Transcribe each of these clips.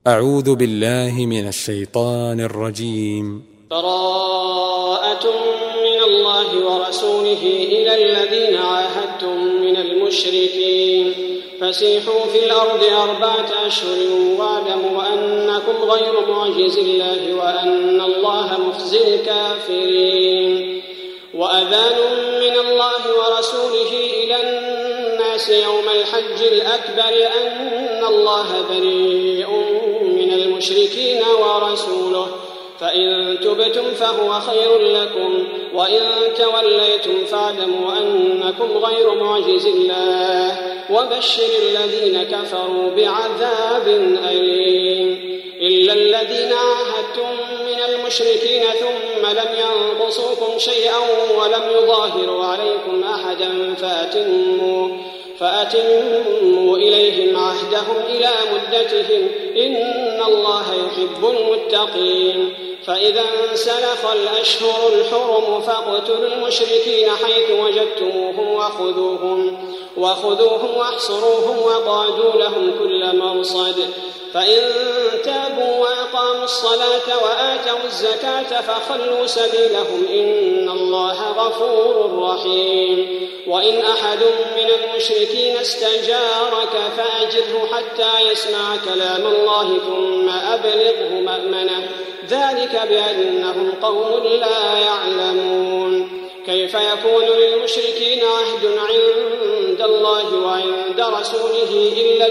أعوذ بالله من الشيطان الرجيم. براءة من الله ورسوله إلى الذين عاهدتم من المشركين فسيحوا في الأرض 4 أشهر واعلموا أنكم غير معجز الله وأن الله مخزي الكافرين. وأذان من الله ورسوله إلى الناس يوم الحج الأكبر أن الله بريء من المشركين ورسوله فإن تبتم فهو خير لكم وإن توليتم فاعلموا أنكم غير معجز الله وبشر الذين كفروا بعذاب أليم. إلا الذين عاهدتم من المشركين ثم لم ينقصوكم شيئا ولم يظاهروا عليكم أحدا فأتموا إليهم عهدهم إلى مدتهم إن الله يحب المتقين. فإذا انسلخ الأشهر الحرم فاقتلوا المشركين حيث وجدتموهم وخذوهم واحصروهم وقعدوا لهم كل مرصد. فإن تابوا وأقاموا الصلاة وآتوا الزكاة فخلوا سبيلهم إن الله غفور رحيم. وإن أحد من المشركين استجارك فأجره حتى يسمع كلام الله ثم أبلغه مأمنه ذلك بأنهم قوم لا يعلمون. كيف يكون للمشركين عهد عند الله وعند رسوله إلا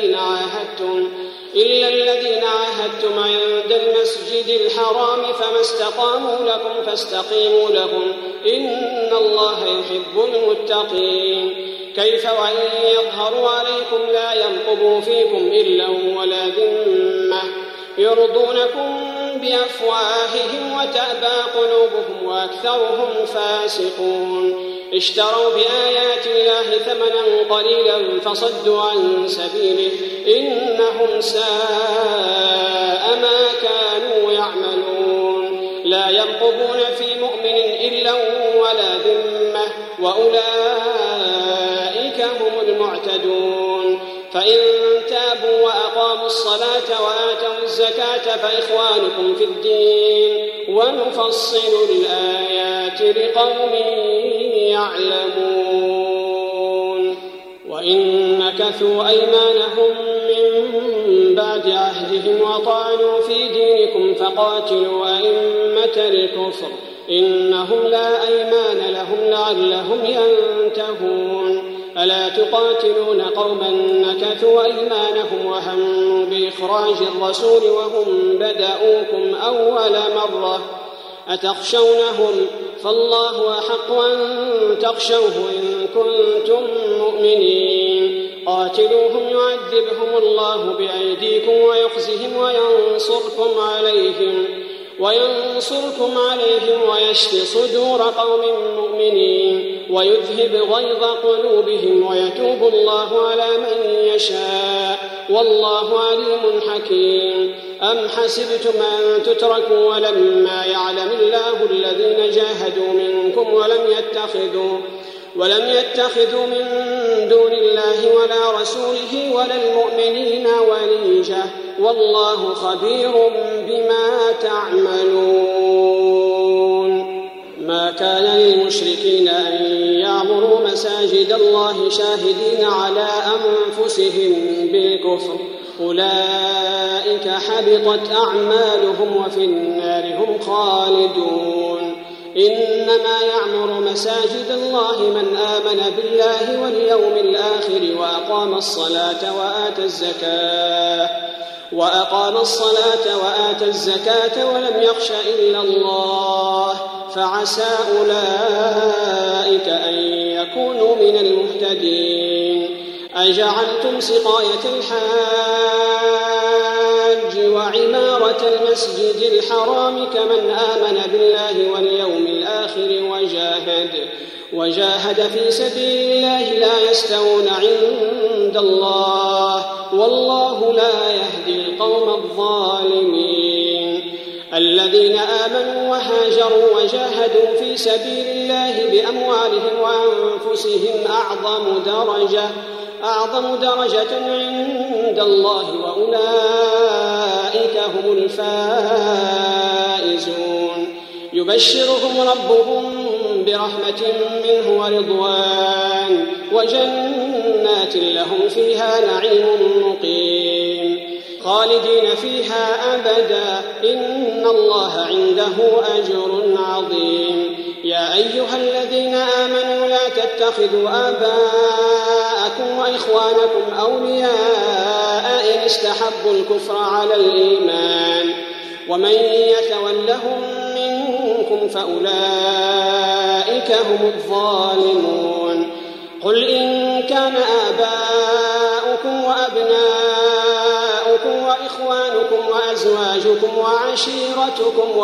الذين عاهدتم عند المسجد الحرام فما استقاموا لكم فاستقيموا لهم إن الله يحب المتقين. كيف وإن يظهروا عليكم لا يرقبوا فيكم إلا ولا ذمة يرضونكم بأفواههم وتأبى قلوبهم وأكثرهم فاسقون. اشتروا بآيات الله ثمنا قليلا فصدوا عن سبيله إنهم ساء ما كانوا يعملون. لا يرقبون في مؤمن إلا ولا ذمة وأولئك هم المعتدون. فإن تابوا وأقاموا الصلاة وآتوا الزكاة فإخوانكم في الدين ونفصل الآيات لقوم يعلمون. وإن نكثوا أيمانهم من بعد عهدهم وطعنوا في دينكم فقاتلوا أئمة الكفر إنهم لا أيمان لهم لعلهم ينتهون. ألا تقاتلون قوما نكثوا أيمانهم وهموا بإخراج الرسول وهم بدأوكم أول مرة أتخشونهم فالله أحق أن تخشوه إن كنتم مؤمنين. قاتلوهم يعذبهم الله بأيديكم ويخزهم وينصركم عليهم ويشفي صدور قوم مؤمنين ويذهب غيظ قلوبهم ويتوب الله على من يشاء والله عليم حكيم. أم حسبتم أن تتركوا ولما يعلم الله الذين جاهدوا منكم ولم يتخذوا من دون الله ولا رسوله ولا المؤمنين وليجة والله خبير بما تعملون. ما كان للمشركين أن يعمروا مساجد الله شاهدين على أنفسهم بالكفر أولئك حبطت أعمالهم وفي النار هم خالدون. إنما يعمر مساجد الله من آمن بالله واليوم الآخر وأقام الصلاة وآتى الزكاة ولم يخش إلا الله فعسى أولئك أن يكونوا من المهتدين. أجعلتم سقاية الحاج وعمارة المسجد الحرام كمن آمن بالله واليوم الآخر وجاهد في سبيل الله لا يستوون عند الله والله لا يهدي القوم الظالمين. الذين آمنوا وهاجروا وجاهدوا في سبيل الله بأموالهم وأنفسهم أعظم درجة عند الله وأولئك الفائزون. يبشرهم ربهم برحمة منه ورضوان وجنات لهم فيها نعيم مقيم خالدين فيها أبدا إن الله عنده أجر عظيم. يا أيها الذين آمنوا لا تتخذوا آباءكم وإخوانكم أولياء إن استحبوا الكفر على الإيمان ومن يتولهم منكم فأولئك هم الظالمون. قل إن كان آباؤكم وأبناؤكم وإخوانكم وأزواجكم وعشيرتكم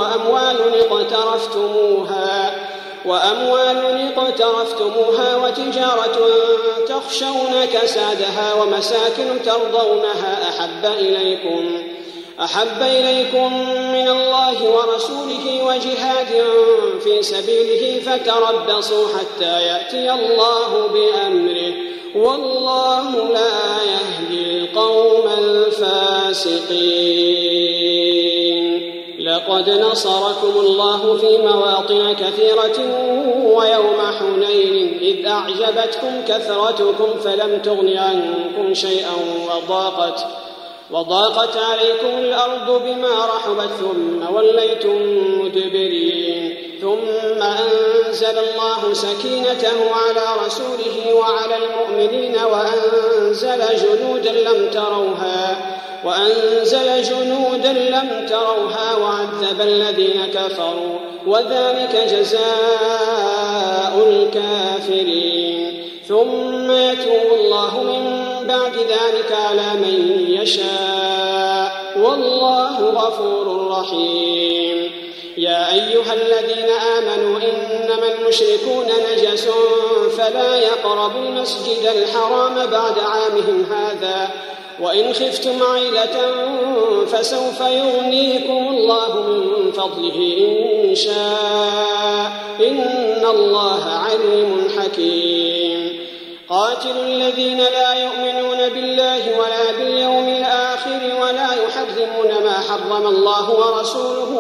وأموال اقترفتموها وتجارة تخشون كسادها ومساكن ترضونها أحب إليكم من الله ورسوله وجهاد في سبيله فتربصوا حتى يأتي الله بأمره والله لا يهدي القوم الفاسقين. لقد نصركم الله في مواطن كثيرة ويوم حنين إذ أعجبتكم كثرتكم فلم تغن عنكم شيئا وضاقت عليكم الأرض بما رحبت ثم وليتم مدبرين. ثم أنزل الله سكينته على رسوله وعلى المؤمنين وأنزل جنودا لم تروها وعذب الذين كفروا وذلك جزاء الكافرين. ثم يتوب الله من بعد ذلك على من يشاء والله غفور رحيم. يا أيها الذين آمنوا إنما المشركون نجس فلا يقربوا المسجد الحرام بعد عامهم هذا وإن خفتم عيلة فسوف يغنيكم الله من فضله إن شاء إن الله عليم حكيم. قاتلوا الذين لا يؤمنون بالله ولا باليوم الآخر ولا يحرمون ما حرم الله ورسوله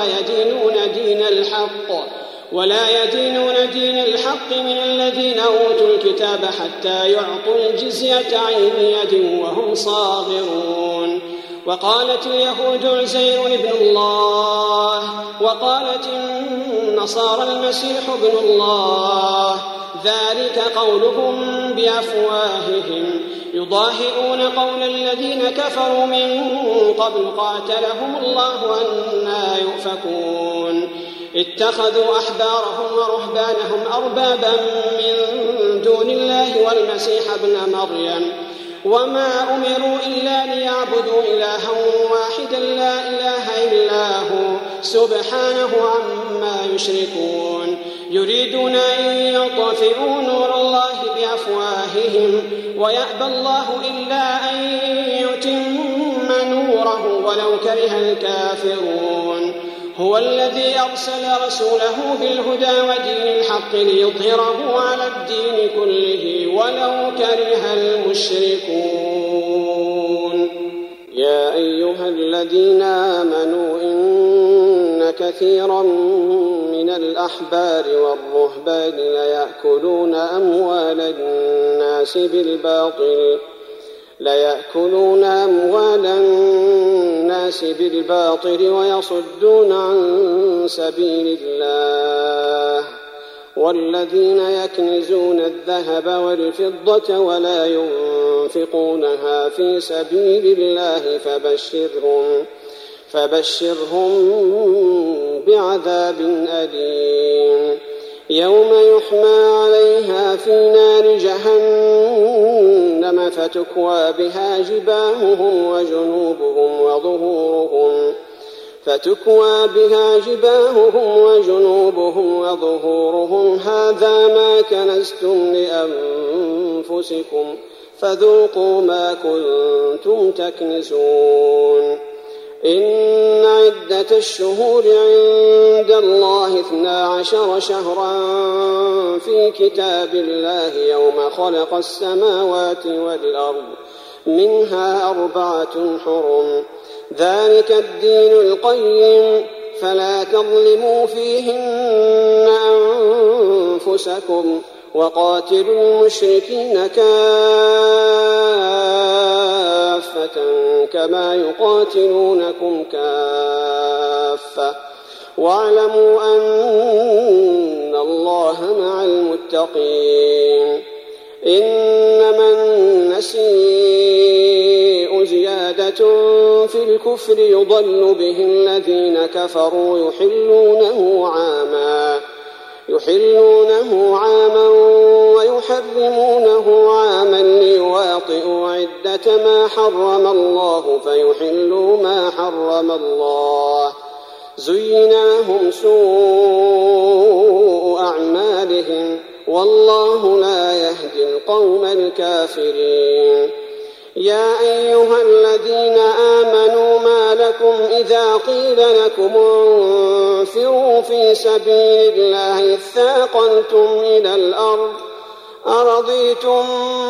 ولا يدينون دين الحق من الذين أوتوا الكتاب حتى يعطوا الجزية عن يد وهم صاغرون. وقالت اليهود عزير ابن الله وقالت النصارى المسيح ابن الله ذلك قولهم بأفواههم يضاهئون قول الذين كفروا من قبل قاتلهم الله أنى يؤفكون. اتخذوا أحبارهم ورهبانهم أربابا من دون الله والمسيح ابن مريم وما أمروا إلا ليعبدوا إلها واحدا لا إله إلا هو سبحانه عما يشركون. يريدون أن يطفئوا نور الله بأفواههم ويأبى الله إلا أن يتم نوره ولو كره الكافرون. هو الذي أرسل رسوله بالهدى ودين الحق ليظهره على الدين كله ولو كره المشركون. يا أيها الذين آمنوا إن كثيرا من الأحبار والرهبان ليأكلون أموال الناس بالباطل ويصدون عن سبيل الله والذين يكنزون الذهب والفضة ولا ينفقونها في سبيل الله فبشرهم بعذاب أليم. يوم يحمى عليها في نار جهنم فتكوى بها جباههم وظهورهم هذا ما كنزتم لأنفسكم فذوقوا ما كنتم تكنزون. إن عدة الشهور عند الله 12 شهرا في كتاب الله يوم خلق السماوات والأرض منها 4 حرم ذلك الدين القيم فلا تظلموا فيهن أنفسكم وقاتلوا المشركين كافة كما يقاتلونكم كافة واعلموا أن الله مع المتقين. إنما النسيء زيادة في الكفر يضل به الذين كفروا يحلونه عاما ويحرمونه عاما ليواطئوا عدة ما حرم الله فيحلوا ما حرم الله. زين لهم سوء أعمالهم والله لا يهدي القوم الكافرين. يا أيها الذين آمنوا ما لكم إذا قيل لكم انفروا في سبيل الله اثاقلتم إلى الأرض أرضيتم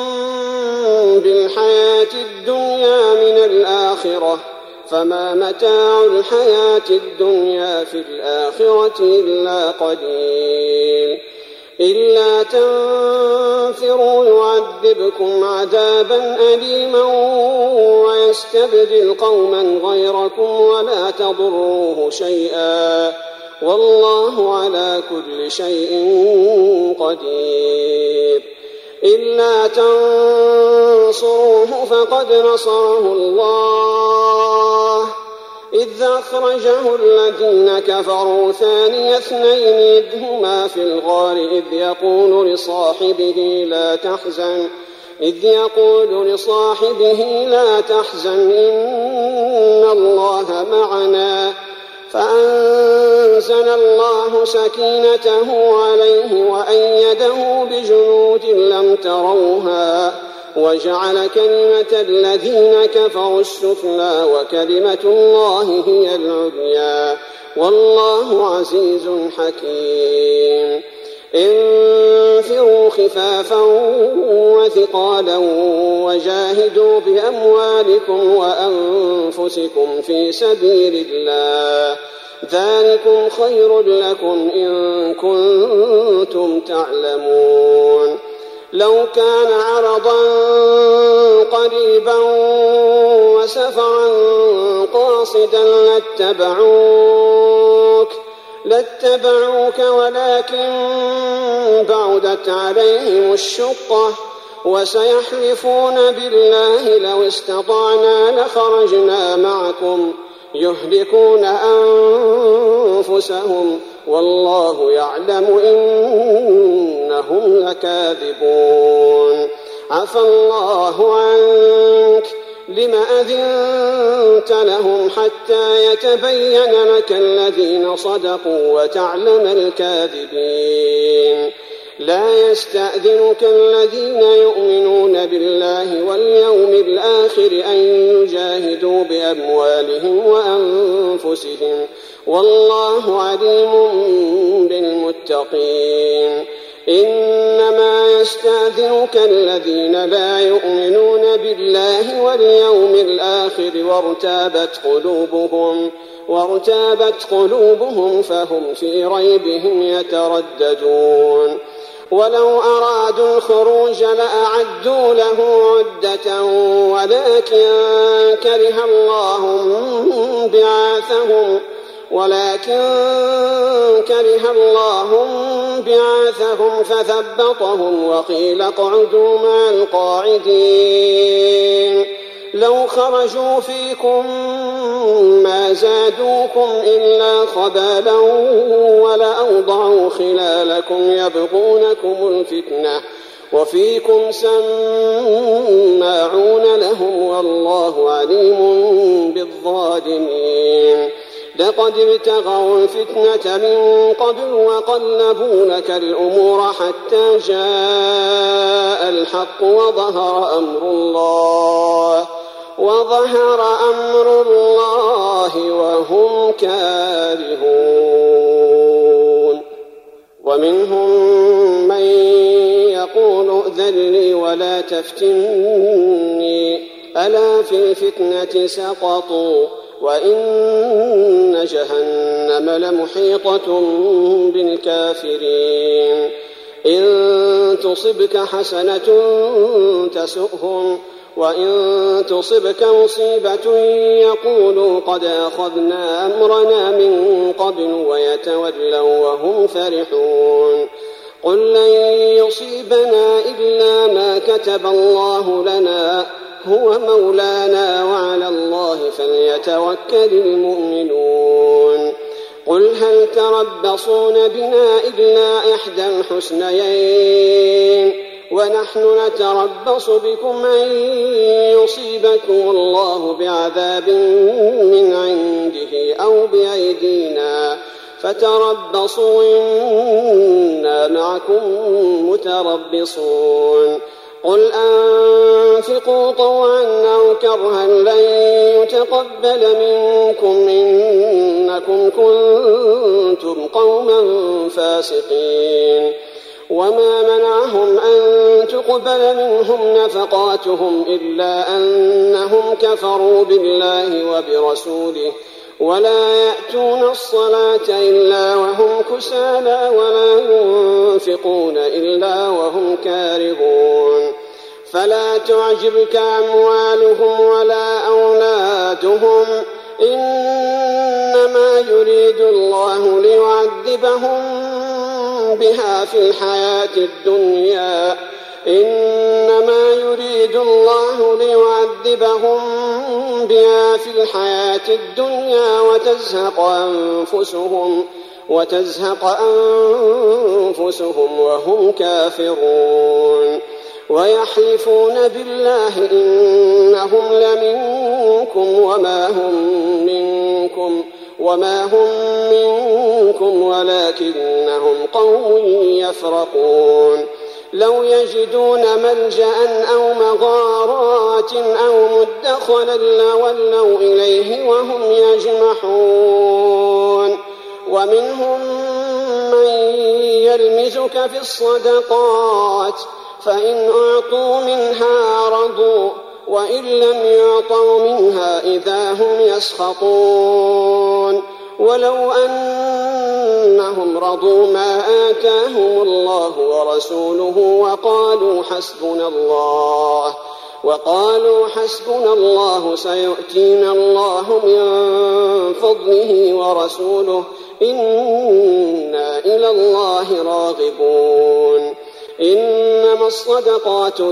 بالحياة الدنيا من الآخرة فما متاع الحياة الدنيا في الآخرة إلا قليل. إلا تنفروا يعذبكم عذابا أليما ويستبدل قوما غيركم ولا تضروه شيئا والله على كل شيء قدير. إلا تنصروه فقد نصره الله إذ أخرجه الذين كفروا ثاني اثنين إذ هما في الغار إذ يقول لصاحبه لا تحزن إن الله معنا فأنزل الله سكينته عليه وأيده بجنود لم تروها وجعل كلمة الذين كفروا السفلى وكلمة الله هي العليا والله عزيز حكيم. انفروا خفافا وثقالا وجاهدوا بأموالكم وأنفسكم في سبيل الله ذلكم خير لكم إن كنتم تعلمون. لو كان عرضا قريبا وسفرا قاصدا لاتبعوك ولكن بعدت عليهم الشقة وسيحلفون بالله لو استطعنا لخرجنا معكم يهلكون أنفسهم والله يعلم إنهم لكاذبون. عفى الله عنك لم أذنت لهم حتى يتبين لك الذين صدقوا وتعلم الكاذبين. لا يستأذنك الذين يؤمنون بالله واليوم الآخر أن يجاهدوا بأموالهم وأنفسهم والله عليم بالمتقين. إنما يستأذنك الذين لا يؤمنون بالله واليوم الآخر وارتابت قلوبهم فهم في ريبهم يترددون. ولو أرادوا الخروج لأعدوا له عدة ولكن كره الله بعاثهم فثبطهم وقيل اقعدوا مع القاعدين. لو خرجوا فيكم ما زادوكم إلا خبالا ولأوضعوا خلالكم يبغونكم الفتنة وفيكم سماعون لهم والله عليم بالظالمين. لقد ابتغوا الفتنة من قبل وقلبوا لك الأمور حتى جاء الحق وظهر أمر الله وهم كارهون. ومنهم من يقول ائذن لي ولا تفتني ألا في الفتنة سقطوا وإن جهنم لمحيطة بالكافرين. إن تصبك حسنة تسؤهم وإن تصبك مصيبة يقولوا قد أخذنا أمرنا من قبل ويتولوا وهم فرحون. قل لن يصيبنا إلا ما كتب الله لنا هو مولانا وعلى الله فليتوكل المؤمنون. قل هل تربصون بنا إلا إحدى الحسنيين ونحن نتربص بكم أن يصيبكم الله بعذاب من عنده أو بأيدينا فتربصوا إنا معكم متربصون. قل أنفقوا طوعا أو كرها لن يتقبل منكم إنكم كنتم قوما فاسقين. وما منعهم أن تقبل منهم نفقاتهم إلا أنهم كفروا بالله وبرسوله ولا يأتون الصلاة إلا وهم كسالى ولا ينفقون إلا وهم كارهون. فلا تعجبك أموالهم ولا أولادهم إنما يريد الله ليعذبهم بها في الحياة الدنيا إنما يريد الله ليعذبهم بها في الحياة الدنيا وتزهق أنفسهم وهم كافرون. ويحلفون بالله إنهم لمنكم وما هم منكم ولكنهم قوم يفرقون. لو يجدون ملجأ أو مغارات أو مدخلا لولوا إليه وهم يجمحون. ومنهم من يلمزك في الصدقات فإن أعطوا منها رضوا وإن لم يعطوا منها إذا هم يسخطون. ولو أنهم رضوا ما آتاهم الله ورسوله وقالوا حسبنا الله سيؤتينا الله من فضله ورسوله إنا إلى الله راغبون. إنما الصدقات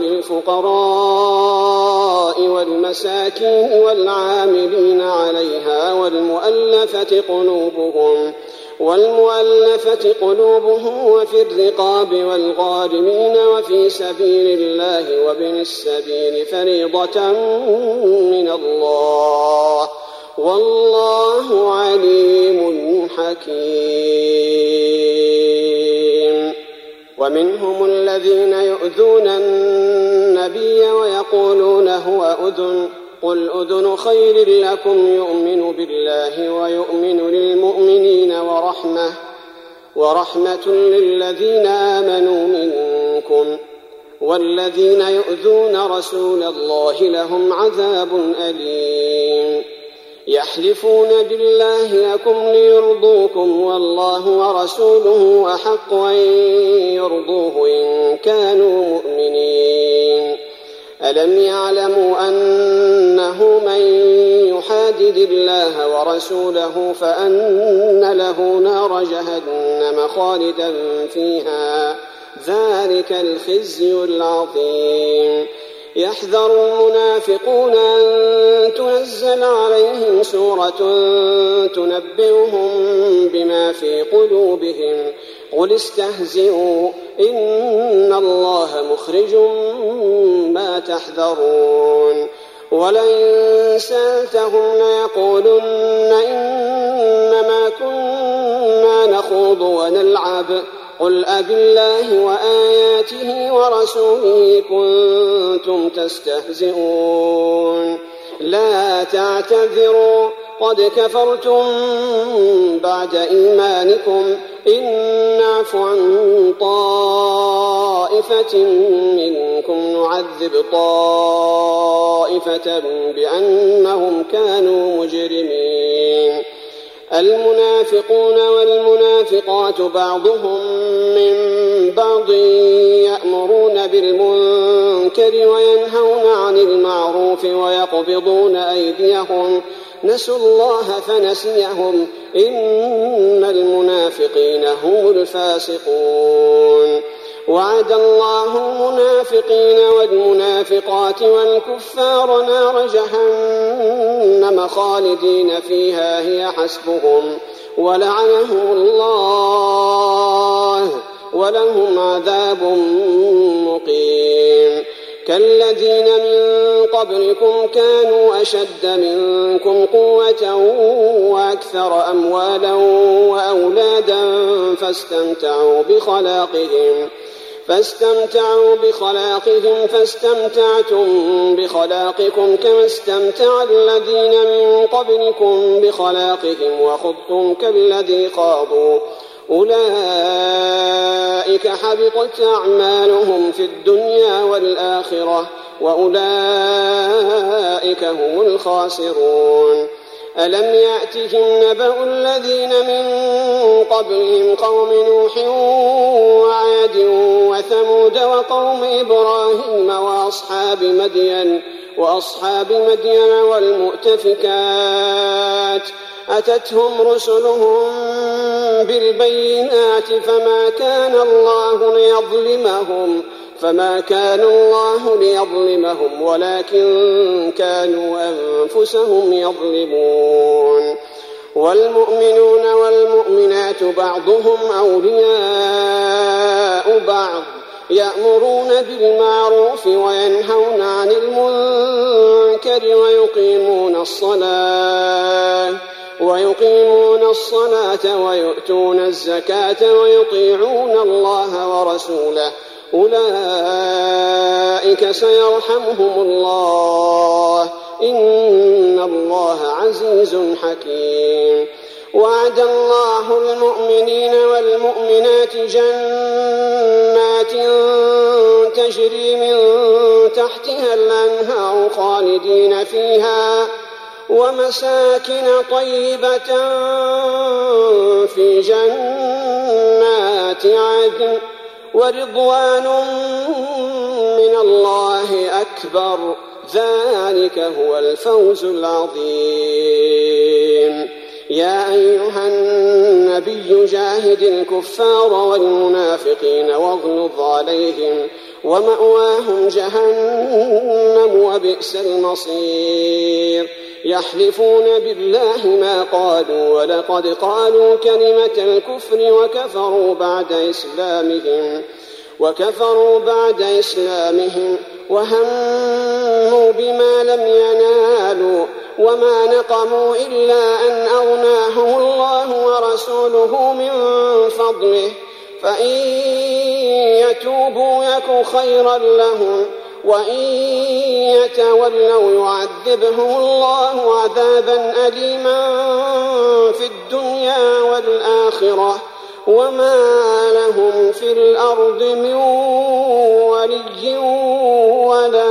للفقراء والمساكين والعاملين عليها والمؤلفة قلوبهم وفي الرقاب والغارمين وفي سبيل الله وابن السبيل فريضة من الله والله عليم حكيم. ومنهم الذين يؤذون النبي ويقولون هو أذن قل أذن خير لكم يؤمن بالله ويؤمن للمؤمنين ورحمة للذين آمنوا منكم والذين يؤذون رسول الله لهم عذاب أليم. يحلفون بالله لكم ليرضوكم والله ورسوله أحق أن يرضوه إن كانوا مؤمنين. ألم يعلموا أنه من يحادد الله ورسوله فأن له نار جهنم خالدا فيها ذلك الخزي العظيم. يحذر المنافقون أن تنزل عليهم سورة تنبئهم بما في قلوبهم قل استهزئوا إن الله مخرج ما تحذرون. ولئن سألتهم ليقولن إنما كنا نخوض ونلعب قل أبالله وآياته ورسوله كنتم تستهزئون. لا تعتذروا قد كفرتم بعد إيمانكم إن نعف عن طائفة منكم نعذب طائفة بأنهم كانوا مجرمين. المنافقون والمنافقات بعضهم من بعض يأمرون بالمنكر وينهون عن المعروف ويقبضون أيديهم نسوا الله فنسيهم إن المنافقين هم الفاسقون. وعد الله المنافقين والمنافقات والكفار نار جهنم خالدين فيها هي حسبهم ولعنهم الله ولهم عذاب مقيم. كالذين من قبلكم كانوا أشد منكم قوة وأكثر أموالا وأولادا فاستمتعوا بخلاقهم فاستمتعتم بخلاقكم كما استمتع الذين من قبلكم بخلاقهم وخضتم كالذي خاضوا أولئك حبطت أعمالهم في الدنيا والآخرة وأولئك هم الخاسرون. ألم يأتهم نبأ الذين من قبلهم قوم نوح وعاد وثمود وقوم إبراهيم وأصحاب مدين والمؤتفكات أتتهم رسلهم بالبينات فما كان الله ليظلمهم ولكن كانوا أنفسهم يظلمون. والمؤمنون والمؤمنات بعضهم أولياء بعض يأمرون بالمعروف وينهون عن المنكر ويقيمون الصلاة ويؤتون الزكاة ويطيعون الله ورسوله أولئك سيرحمهم الله إن الله عزيز حكيم. وعد الله المؤمنين والمؤمنات جنات تجري من تحتها الأنهار خالدين فيها ومساكن طيبة في جنات عدن ورضوان من الله أكبر ذلك هو الفوز العظيم. يا أيها النبي جاهد الكفار والمنافقين واغلظ عليهم ومأواهم جهنم وبئس المصير. يحلفون بالله ما قالوا ولقد قالوا كلمة الكفر وكفروا بعد إسلامهم وهموا بما لم ينالوا وما نقموا إلا أن أغناهم الله ورسوله من فضله فإن يتوبوا يك خيرا لهم وإن يتولوا يعذبهم الله عذابا أليما في الدنيا والآخرة وما لهم في الأرض من ولي ولا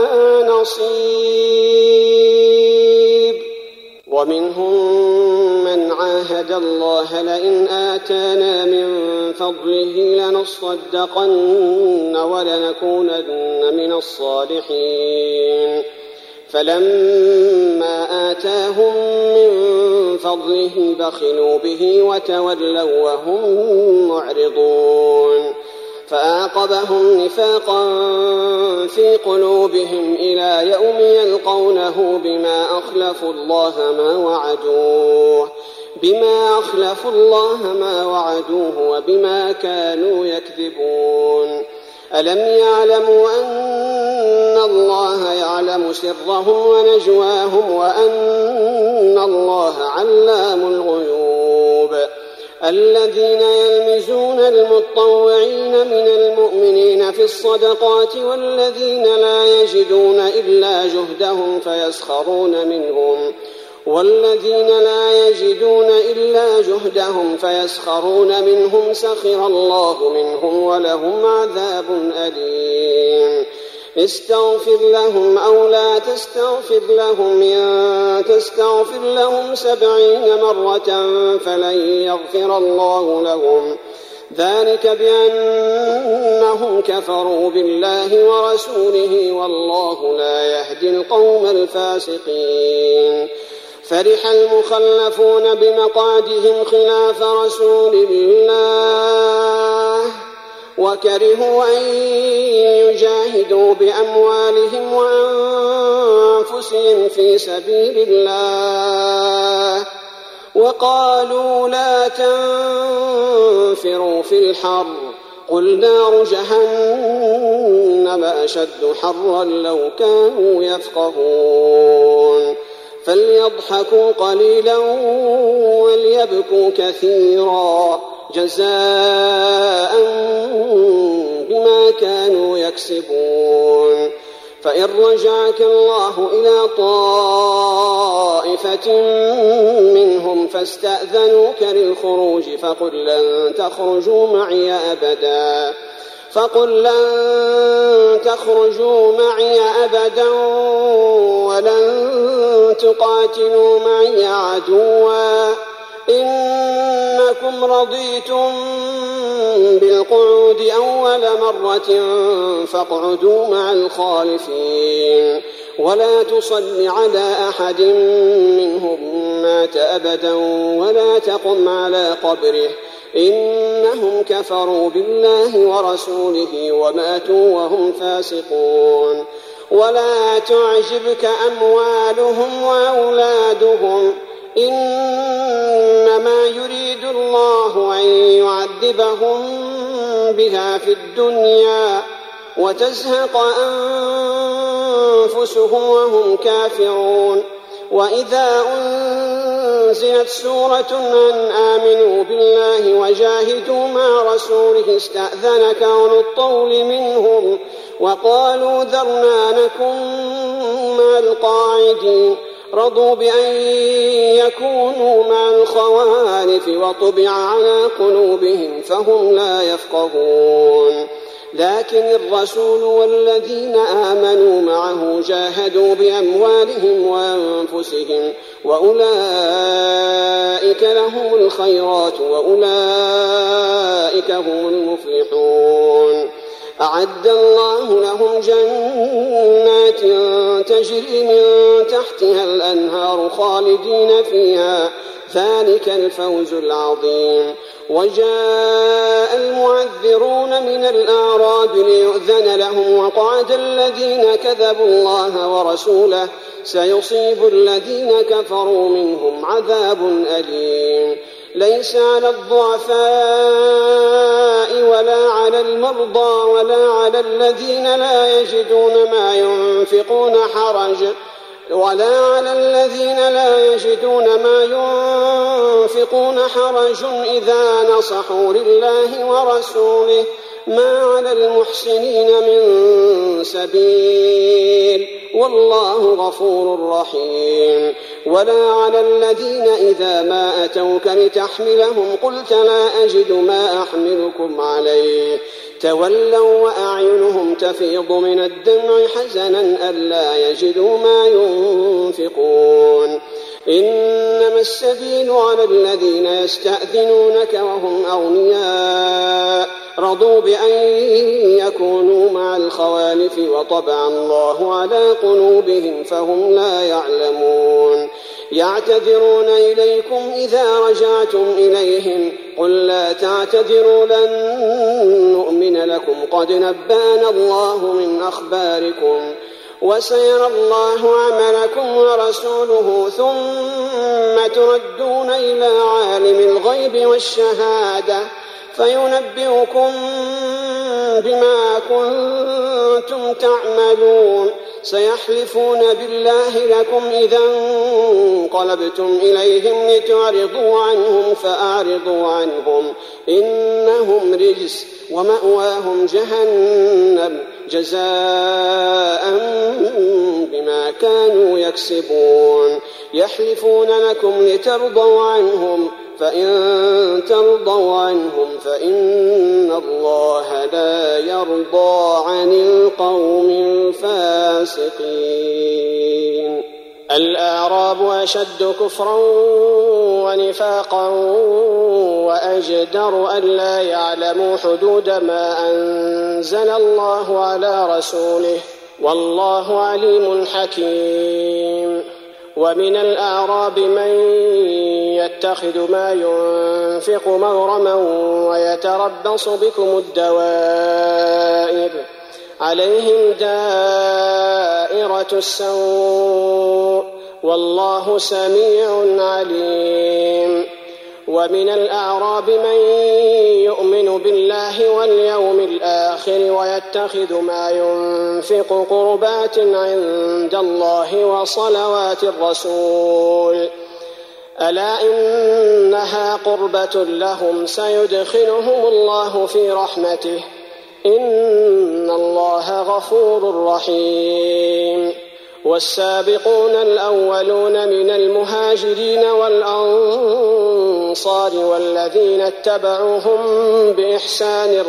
نصير. ومنهم من عاهد الله لئن آتانا من فضله لنصدقن ولنكونن من الصالحين فلما آتاهم من فضله بخلوا به وتولوا وهم معرضون فأعقبهم نفاقا في قلوبهم إلى يوم يلقونه بما أخلفوا الله ما وعدوه وبما كانوا يكذبون. ألم يعلموا أن الله يعلم سرهم ونجواهم وأن الله علام الغيوب. الذين يلمزون المطوعين من المؤمنين في الصدقات والذين لا يجدون إلا جهدهم فيسخرون منهم والذين لا يجدون إلا جهدهم فيسخرون منهم سخر الله منهم ولهم عذاب أليم استغفر لهم أو لا تستغفر لهم إن تستغفر لهم 70 مرة فلن يغفر الله لهم ذلك بأنهم كفروا بالله ورسوله والله لا يهدي القوم الفاسقين فرح المخلفون بمقعدهم خلاف رسول الله وكرهوا أن يجاهدوا بأموالهم وأنفسهم في سبيل الله وقالوا لا تنفروا في الحر قل نار جهنم أشد حرا لو كانوا يفقهون فليضحكوا قليلا وليبكوا كثيرا جزاء بما كانوا يكسبون فإن رجعك الله إلى طائفة منهم فاستأذنوك للخروج فقل لن تخرجوا معي أبدا ولن تقاتلوا معي عدوا إنكم رضيتم بالقعود أول مرة فاقعدوا مع الخالفين ولا تصل على أحد منهم مات أبدا ولا تقم على قبره إنهم كفروا بالله ورسوله وماتوا وهم فاسقون ولا تعجبك أموالهم وأولادهم إنما يريد الله أن يعذبهم بها في الدنيا وتزهق أنفسهم وهم كافرون وإذا أنزلت سورة أن آمنوا بالله وجاهدوا مع رسوله استأذنك أولو الطول منهم وقالوا ذرنا نكن مع القاعدين رضوا بأن يكونوا مع الخوالف وطبع على قلوبهم فهم لا يفقهون لكن الرسول والذين آمنوا معه جاهدوا بأموالهم وأنفسهم وأولئك لهم الخيرات وأولئك هم المفلحون أعد الله لهم جنات تجري من تحتها الأنهار خالدين فيها ذلك الفوز العظيم وجاء المعذرون من الأعراب ليؤذن لهم وقعد الذين كذبوا الله ورسوله سيصيب الذين كفروا منهم عذاب أليم ليس على الضعفاء ولا على المرضى ولا على الذين لا يجدون ما ينفقون حرج إذا نصحوا لله ورسوله ما على المحسنين من سبيل والله غفور رحيم ولا على الذين إذا ما أتوك لتحملهم قلت لا أجد ما أحملكم عليه تولوا وأعينهم تفيض من الدمع حزنا ألا يجدوا ما ينفقون إنما السبيل على الذين يستأذنونك وهم أغنياء رضوا بأن يكونوا مع الخوالف وطبع الله على قلوبهم فهم لا يعلمون يعتذرون إليكم إذا رجعتم إليهم قل لا تعتذروا لن نؤمن لكم قد نبأنا الله من أخباركم وسيرى الله عملكم ورسوله ثم تردون إلى عالم الغيب والشهادة فينبئكم بما كنتم تعملون سيحلفون بالله لكم إذا انقلبتم إليهم لتعرضوا عنهم فأعرضوا عنهم إنهم رجس ومأواهم جهنم جزاء بما كانوا يكسبون يحلفون لكم لترضوا عنهم فإن ترضوا عنهم فإن الله لا يرضى عن القوم الفاسقين. الأعراب أشد كفرا ونفاقا وأجدر ألا يعلموا حدود ما أنزل الله على رسوله والله عليم حكيم. ومن الأعراب من يتخذ ما ينفق مغرما ويتربص بكم الدوائر عليهم دائرة السوء والله سميع عليم. ومن الأعراب من يؤمن بالله واليوم الآخر ويتخذ ما ينفق قربات عند الله وصلوات الرسول ألا إنها قربة لهم سيدخلهم الله في رحمته إن الله غفور رحيم. والسابقون الأولون من المهاجرين والأنصار والذين اتبعوهم بإحسان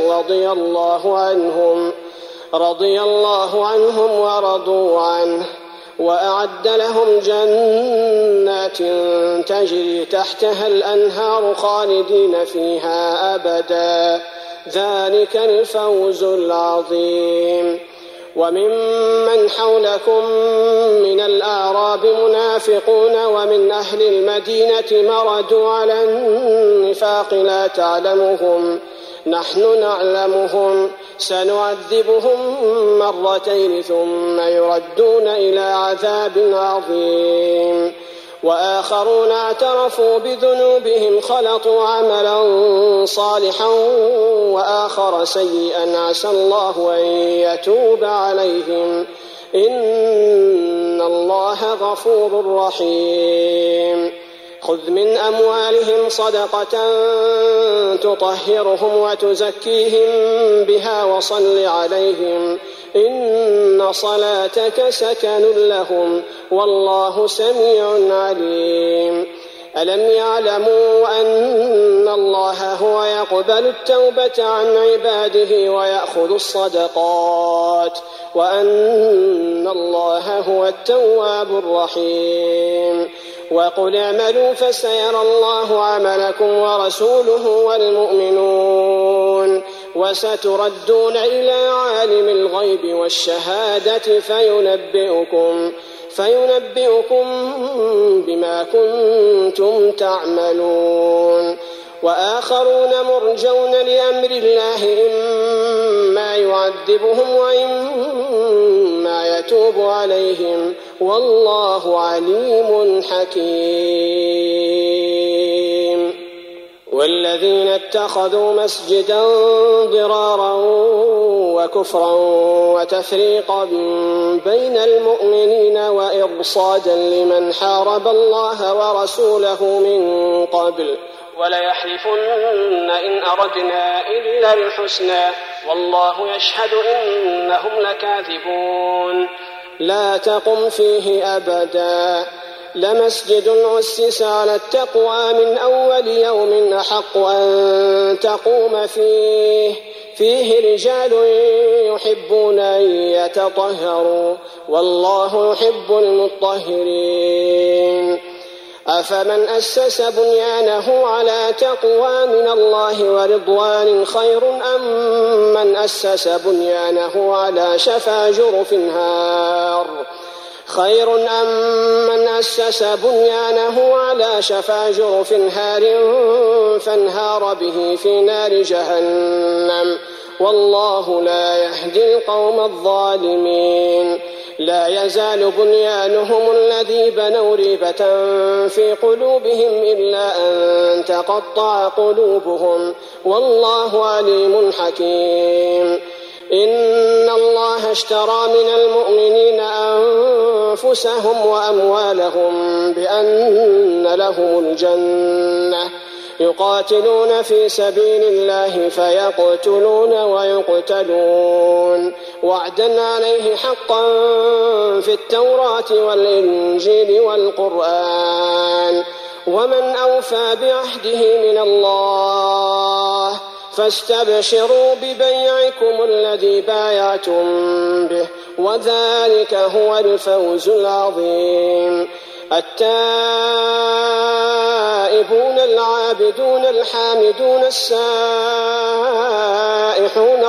رضي الله عنهم ورضوا عنه وأعد لهم جنات تجري تحتها الأنهار خالدين فيها أبدا ذلك الفوز العظيم. وممن حولكم من الأعراب منافقون ومن أهل المدينة مردوا على النفاق لا تعلمهم نحن نعلمهم سنعذبهم مرتين ثم يردون إلى عذاب عظيم. وآخرون اعترفوا بذنوبهم خلطوا عملا صالحا وآخر سيئا عسى الله أن يتوب عليهم إن الله غفور رحيم. خذ من أموالهم صدقة تطهرهم وتزكيهم بها وصل عليهم إن صلاتك سكن لهم والله سميع عليم. ألم يعلموا أن الله هو يقبل التوبة عن عباده ويأخذ الصدقات وأن الله هو التواب الرحيم. وقل اعملوا فسيرى الله عملكم ورسوله والمؤمنون وستردون إلى عالم الغيب والشهادة فينبئكم بما كنتم تعملون. وآخرون مرجون لأمر الله إما يعذبهم وإما يتوب عليهم والله عليم حكيم. والذين اتخذوا مسجدا ضرارا وكفرا وتفريقا بين المؤمنين وإرصادا لمن حارب الله ورسوله من قبل وليحلفن إن أردنا إلا الحسنى والله يشهد إنهم لكاذبون. لا تقم فيه أبدا لمسجد أسس على التقوى من أول يوم أحق أن تقوم فيه رجال يحبون أن يتطهروا والله يحب المطهرين. أفمن أسس بنيانه على تقوى من الله ورضوان خير أم من أسس بنيانه على شفا جرف هار فانهار به في نار جهنم والله لا يهدي القوم الظالمين. لا يزال بنيانهم الذي بنوا ريبة في قلوبهم إلا أن تقطع قلوبهم والله عليم حكيم. إن الله اشترى من المؤمنين أنفسهم وأموالهم بأن لهم الجنة يقاتلون في سبيل الله فيقتلون ويقتلون وعدا عليه حقا في التوراة والإنجيل والقرآن ومن أوفى بعهده من الله فاستبشروا ببيعكم الذي بايعتم به وذلك هو الفوز العظيم. التائبون العابدون الحامدون السائحون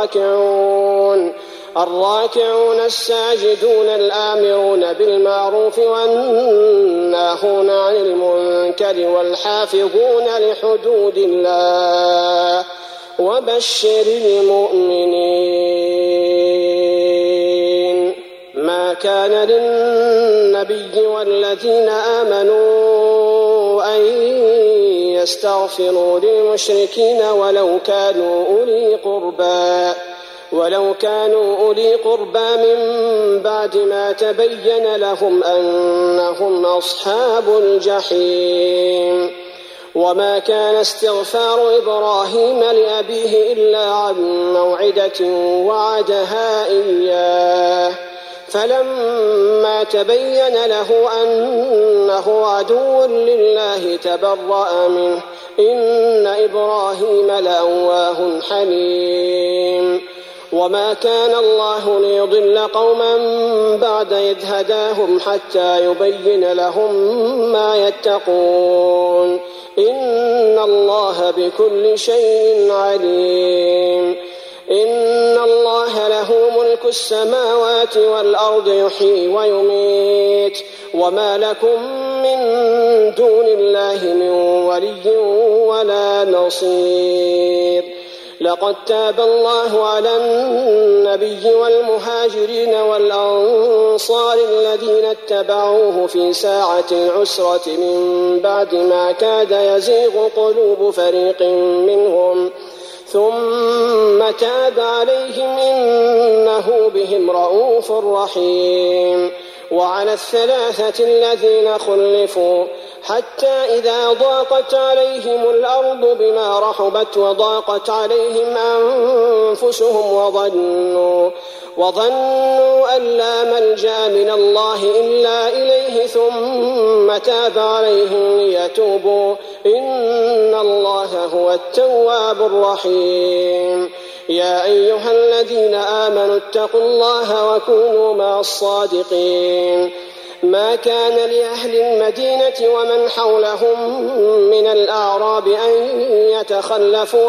الراكعون الساجدون الآمرون بالمعروف والناهون عن المنكر والحافظون لحدود الله وبشر المؤمنين. ما كان للنبي والذين آمنوا أن يستغفروا للمشركين ولو كانوا أولي قربى من بعد ما تبين لهم أنهم أصحاب الجحيم. وما كان استغفار إبراهيم لأبيه إلا عن موعدة وعدها إياه فلما تبين له أنه عدو لله تبرأ منه إن إبراهيم لأواه حليم. وما كان الله ليضل قوما بعد إذ هداهم حتى يبين لهم ما يتقون إن الله بكل شيء عليم. إن الله له ملك السماوات والأرض يحيي ويميت وما لكم من دون الله من ولي ولا نصير. لقد تاب الله على النبي والمهاجرين والأنصار الذين اتبعوه في ساعة العسرة من بعد ما كاد يزيغ قلوب فريق منهم ثم تاب عليهم إنه بهم رءوف رحيم. وعلى الثلاثة الذين خلفوا حتى إذا ضاقت عليهم الأرض بما رحبت وضاقت عليهم أنفسهم وظنوا أن لا ملجأ من الله إلا إليه ثم تاب عليهم ليتوبوا إن الله هو التواب الرحيم. يا أيها الذين آمنوا اتقوا الله وكونوا مع الصادقين. ما كان لأهل المدينة ومن حولهم من الأعراب أن يتخلفوا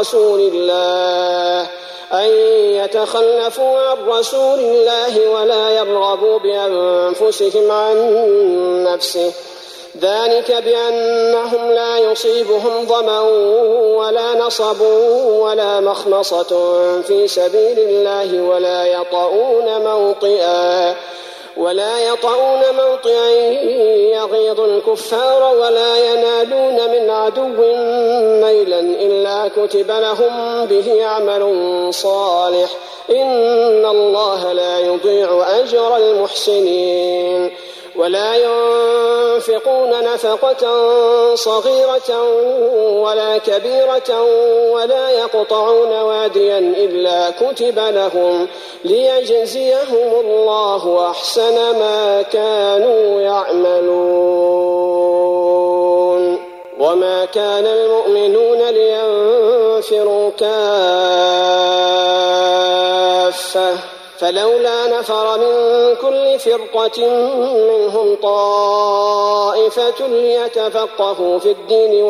عن رسول الله ولا يرغبوا بأنفسهم عن نفسه ذلك بأنهم لا يصيبهم ظمأ ولا نصب ولا مخمصة في سبيل الله ولا يطؤون موطئا يغيظ الكفار ولا ينالون من عدو نيلا إلا كتب لهم به عمل صالح إن الله لا يضيع أجر المحسنين. ولا ينفقون نفقة صغيرة ولا كبيرة ولا يقطعون واديا إلا كتب لهم ليجزيهم الله أحسن ما كانوا يعملون. وما كان المؤمنون لينفروا كافة فلولا نفر من كل فرقة منهم طائفة ليتفقهوا في الدين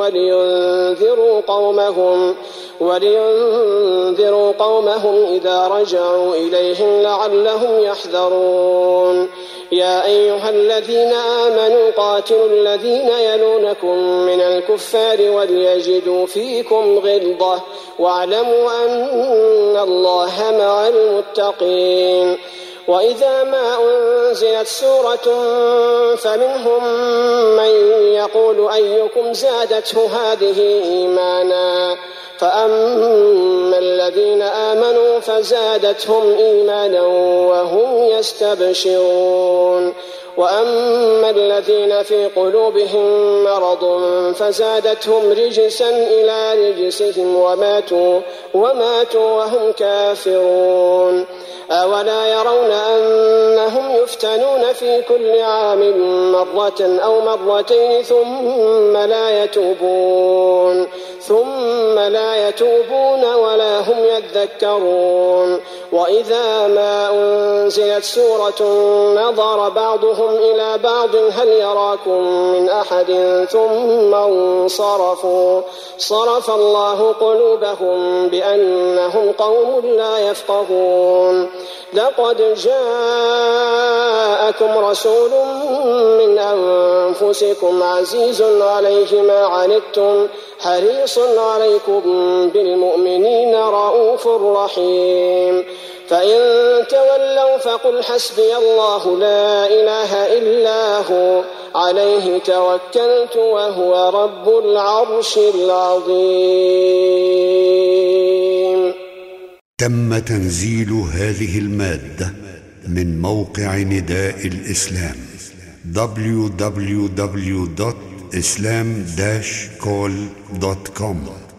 ولينذروا قومهم إذا رجعوا إليهم لعلهم يحذرون. يا أيها الذين آمنوا قاتلوا الذين يلونكم من الكفار وليجدوا فيكم غلظة واعلموا أن الله مع المتقين. وإذا ما أنزلت سورة فمنهم من يقول أيكم زادته هذه إيمانا فأما الذين آمنوا فزادتهم إيمانا وهم يستبشرون وأما الذين في قلوبهم مرض فزادتهم رجسا إلى رجسهم وماتوا وهم كافرون أولا يرون أنهم يفتنون في كل عام مرة أو مرتين ثم لا يتوبون ولا هم يذكرون وإذا ما أنزلت سورة نظر بعضهم إلى بعض هل يراكم من أحد ثم انصرفوا صرف الله قلوبهم بأنهم قوم لا يفقهون لقد جاءكم رسول من أنفسكم عزيز عليه ما عنتم حريص عليكم بالمؤمنين رؤوف رحيم فإن تولوا فقل حسبي الله لا إله إلا هو عليه توكلت وهو رب العرش العظيم. تم تنزيل هذه المادة من موقع نداء الإسلام www.islam-call.com